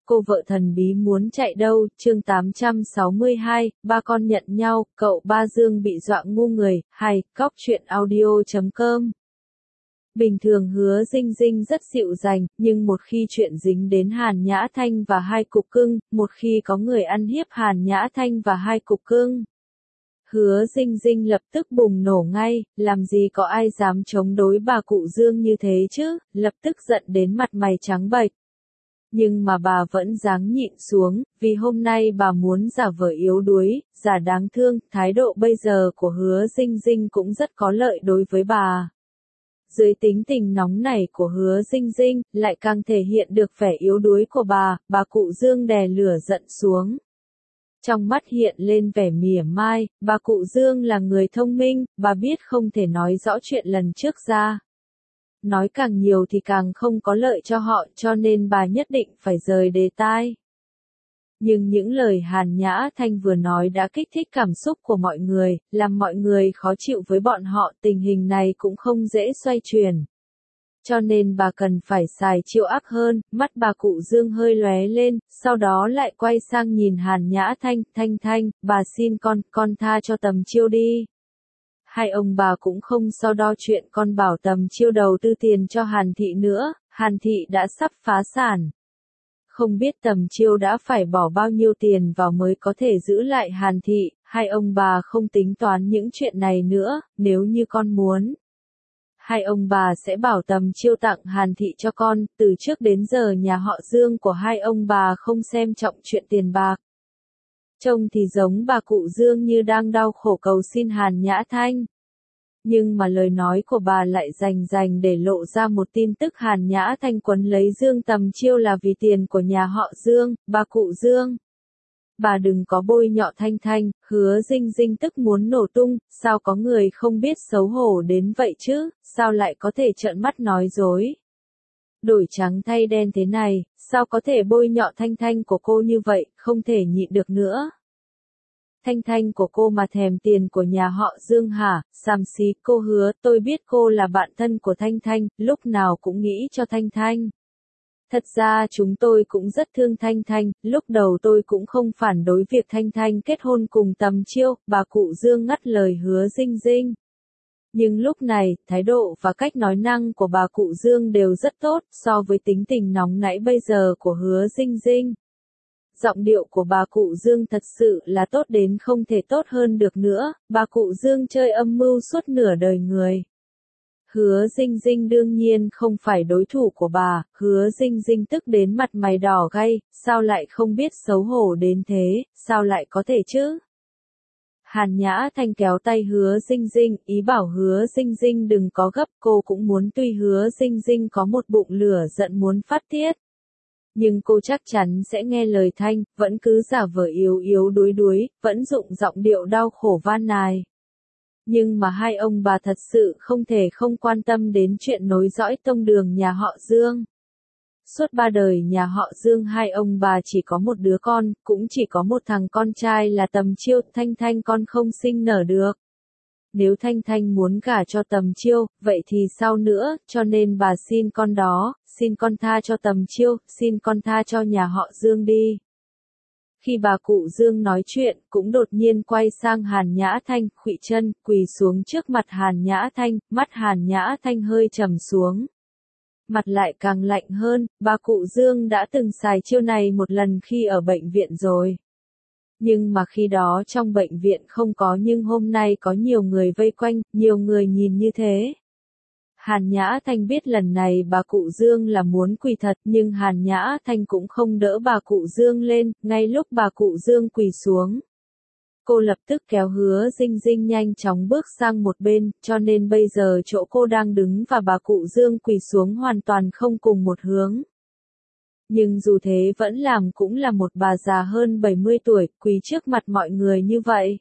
cô vợ thần bí muốn chạy đâu, chương 862, ba con nhận nhau, cậu ba Dương bị dọa ngu người, hay, cóc truyện audio.com. Bình thường Hứa Dinh Dinh rất dịu dàng, nhưng một khi chuyện dính đến Hàn Nhã Thanh và hai cục cưng, một khi có người ăn hiếp Hàn Nhã Thanh và hai cục cưng, Hứa Dinh Dinh lập tức bùng nổ ngay, làm gì có ai dám chống đối bà cụ Dương như thế chứ, lập tức giận đến mặt mày trắng bệch. Nhưng mà bà vẫn dáng nhịn xuống, vì hôm nay bà muốn giả vờ yếu đuối, giả đáng thương, thái độ bây giờ của Hứa Dinh Dinh cũng rất có lợi đối với bà. Dưới tính tình nóng nảy của Hứa Dinh Dinh, lại càng thể hiện được vẻ yếu đuối của bà cụ Dương đè lửa giận xuống. Trong mắt hiện lên vẻ mỉa mai, bà cụ Dương là người thông minh, bà biết không thể nói rõ chuyện lần trước ra. Nói càng nhiều thì càng không có lợi cho họ, cho nên bà nhất định phải rời đề tài. Nhưng những lời Hàn Nhã Thanh vừa nói đã kích thích cảm xúc của mọi người, làm mọi người khó chịu với bọn họ, tình hình này cũng không dễ xoay chuyển. Cho nên bà cần phải xài chiêu ác hơn, mắt bà cụ Dương hơi lóe lên, sau đó lại quay sang nhìn Hàn Nhã Thanh, Thanh, bà xin con tha cho Tầm Chiêu đi. Hai ông bà cũng không so đo chuyện con bảo Tầm Chiêu đầu tư tiền cho Hàn Thị nữa, Hàn Thị đã sắp phá sản. Không biết Tầm Chiêu đã phải bỏ bao nhiêu tiền vào mới có thể giữ lại Hàn Thị, hai ông bà không tính toán những chuyện này nữa, nếu như con muốn. Hai ông bà sẽ bảo Tầm Chiêu tặng Hàn Thị cho con, từ trước đến giờ nhà họ Dương của hai ông bà không xem trọng chuyện tiền bạc. Trông thì giống bà cụ Dương như đang đau khổ cầu xin Hàn Nhã Thanh. Nhưng mà lời nói của bà lại dành để lộ ra một tin tức Hàn Nhã Thanh quấn lấy Dương Tầm Chiêu là vì tiền của nhà họ Dương, bà cụ Dương. Bà đừng có bôi nhọ Thanh, Hứa Dinh Dinh tức muốn nổ tung, sao có người không biết xấu hổ đến vậy chứ, sao lại có thể trợn mắt nói dối. Đổi trắng thay đen thế này, sao có thể bôi nhọ Thanh của cô như vậy, không thể nhịn được nữa. Thanh của cô mà thèm tiền của nhà họ Dương hả, xàm xí, cô Hứa, tôi biết cô là bạn thân của Thanh, lúc nào cũng nghĩ cho Thanh. Thật ra chúng tôi cũng rất thương Thanh, lúc đầu tôi cũng không phản đối việc Thanh kết hôn cùng Tầm Chiêu, bà cụ Dương ngắt lời Hứa Dinh Dinh. Nhưng lúc này, thái độ và cách nói năng của bà cụ Dương đều rất tốt, so với tính tình nóng nảy bây giờ của Hứa Dinh Dinh. Giọng điệu của bà cụ Dương thật sự là tốt đến không thể tốt hơn được nữa, bà cụ Dương chơi âm mưu suốt nửa đời người. Hứa Dinh Dinh đương nhiên không phải đối thủ của bà, Hứa Dinh Dinh tức đến mặt mày đỏ gay, sao lại không biết xấu hổ đến thế, sao lại có thể chứ? Hàn Nhã Thanh kéo tay Hứa Dinh Dinh, ý bảo Hứa Dinh Dinh đừng có gấp, cô cũng muốn, tuy Hứa Dinh Dinh có một bụng lửa giận muốn phát tiết. Nhưng cô chắc chắn sẽ nghe lời Thanh, vẫn cứ giả vờ yếu đuối, vẫn dụng giọng điệu đau khổ van nài. Nhưng mà hai ông bà thật sự không thể không quan tâm đến chuyện nối dõi tông đường nhà họ Dương. Suốt 3 đời nhà họ Dương hai ông bà chỉ có một đứa con, cũng chỉ có một thằng con trai là Tầm Chiêu, Thanh con không sinh nở được. Nếu Thanh muốn gả cho Tầm Chiêu, vậy thì sao nữa, cho nên bà xin con đó, xin con tha cho Tầm Chiêu, xin con tha cho nhà họ Dương đi. Khi bà cụ Dương nói chuyện, cũng đột nhiên quay sang Hàn Nhã Thanh, khuỵu chân, quỳ xuống trước mặt Hàn Nhã Thanh, mắt Hàn Nhã Thanh hơi trầm xuống. Mặt lại càng lạnh hơn, bà cụ Dương đã từng xài chiêu này một lần khi ở bệnh viện rồi. Nhưng mà khi đó trong bệnh viện không có, nhưng hôm nay có nhiều người vây quanh, nhiều người nhìn như thế. Hàn Nhã Thanh biết lần này bà cụ Dương là muốn quỳ thật, nhưng Hàn Nhã Thanh cũng không đỡ bà cụ Dương lên, ngay lúc bà cụ Dương quỳ xuống. Cô lập tức kéo Hứa Dinh Dinh nhanh chóng bước sang một bên, cho nên bây giờ chỗ cô đang đứng và bà cụ Dương quỳ xuống hoàn toàn không cùng một hướng. Nhưng dù thế vẫn làm cũng là một bà già hơn 70 tuổi, quỳ trước mặt mọi người như vậy.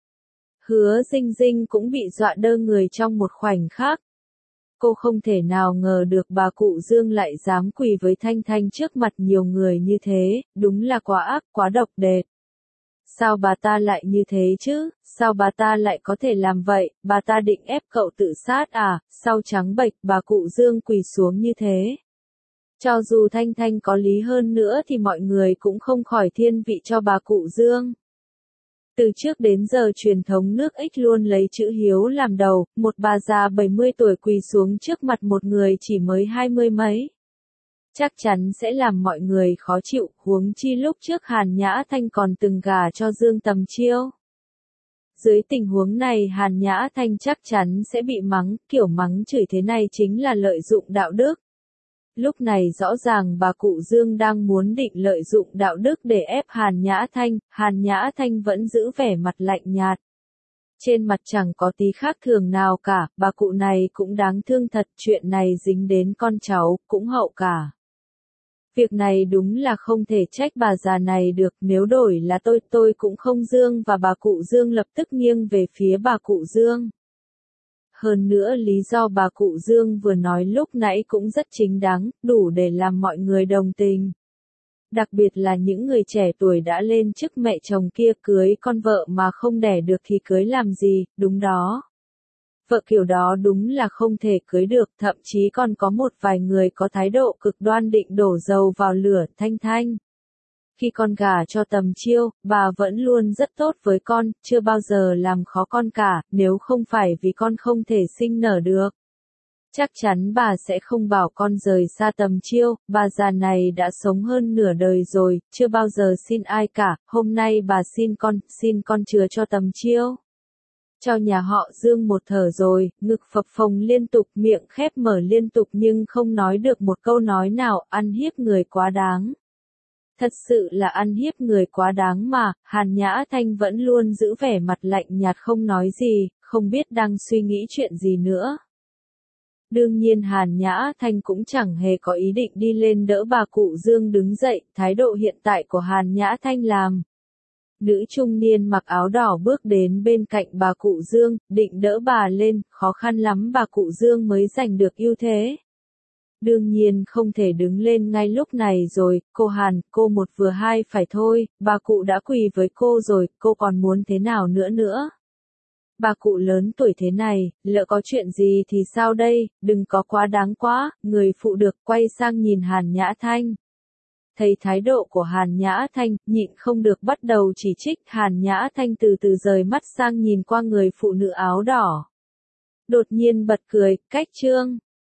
Hứa Dinh Dinh cũng bị dọa đơ người trong một khoảnh khắc. Cô không thể nào ngờ được bà cụ Dương lại dám quỳ với Thanh trước mặt nhiều người như thế, đúng là quá ác, quá độc đệt. Sao bà ta lại như thế chứ, sao bà ta lại có thể làm vậy, bà ta định ép cậu tự sát à, sau trắng bệch bà cụ Dương quỳ xuống như thế. Cho dù Thanh Thanh có lý hơn nữa thì mọi người cũng không khỏi thiên vị cho bà cụ Dương. Từ trước đến giờ truyền thống nước Ích luôn lấy chữ hiếu làm đầu, một bà già 70 tuổi quỳ xuống trước mặt một người chỉ mới 20 mấy. Chắc chắn sẽ làm mọi người khó chịu, huống chi lúc trước Hàn Nhã Thanh còn từng gả cho Dương Tầm Chiêu. Dưới tình huống này Hàn Nhã Thanh chắc chắn sẽ bị mắng, kiểu mắng chửi thế này chính là lợi dụng đạo đức. Lúc này rõ ràng bà cụ Dương đang muốn định lợi dụng đạo đức để ép Hàn Nhã Thanh vẫn giữ vẻ mặt lạnh nhạt. Trên mặt chẳng có tí khác thường nào cả, bà cụ này cũng đáng thương thật, chuyện này dính đến con cháu, cũng hậu cả. Việc này đúng là không thể trách bà già này được, nếu đổi là tôi cũng không Dương, và bà cụ Dương lập tức nghiêng về phía bà cụ Dương. Hơn nữa lý do bà cụ Dương vừa nói lúc nãy cũng rất chính đáng, đủ để làm mọi người đồng tình. Đặc biệt là những người trẻ tuổi đã lên chức mẹ chồng kia, cưới con vợ mà không đẻ được thì cưới làm gì, đúng đó. Vợ kiểu đó đúng là không thể cưới được, thậm chí còn có một vài người có thái độ cực đoan định đổ dầu vào lửa. Thanh Thanh, khi con gả cho Tầm Chiêu, bà vẫn luôn rất tốt với con, chưa bao giờ làm khó con cả, nếu không phải vì con không thể sinh nở được. Chắc chắn bà sẽ không bảo con rời xa Tầm Chiêu, bà già này đã sống hơn nửa đời rồi, chưa bao giờ xin ai cả, hôm nay bà xin con chừa cho Tầm Chiêu. Cho nhà họ Dương một thở rồi, ngực phập phồng liên tục, miệng khép mở liên tục nhưng không nói được một câu nói nào, ăn hiếp người quá đáng. Thật sự là ăn hiếp người quá đáng mà, Hàn Nhã Thanh vẫn luôn giữ vẻ mặt lạnh nhạt không nói gì, không biết đang suy nghĩ chuyện gì nữa. Đương nhiên Hàn Nhã Thanh cũng chẳng hề có ý định đi lên đỡ bà cụ Dương đứng dậy, thái độ hiện tại của Hàn Nhã Thanh làm. Nữ trung niên mặc áo đỏ bước đến bên cạnh bà cụ Dương, định đỡ bà lên, khó khăn lắm bà cụ Dương mới giành được ưu thế. Đương nhiên không thể đứng lên ngay lúc này rồi, cô Hàn, cô một vừa hai phải thôi, bà cụ đã quỳ với cô rồi, cô còn muốn thế nào nữa. Bà cụ lớn tuổi thế này, lỡ có chuyện gì thì sao đây, đừng có quá đáng quá, người phụ được quay sang nhìn Hàn Nhã Thanh. Thấy thái độ của Hàn Nhã Thanh, nhịn không được bắt đầu chỉ trích, Hàn Nhã Thanh từ từ rời mắt sang nhìn qua người phụ nữ áo đỏ. Đột nhiên bật cười, cách trương.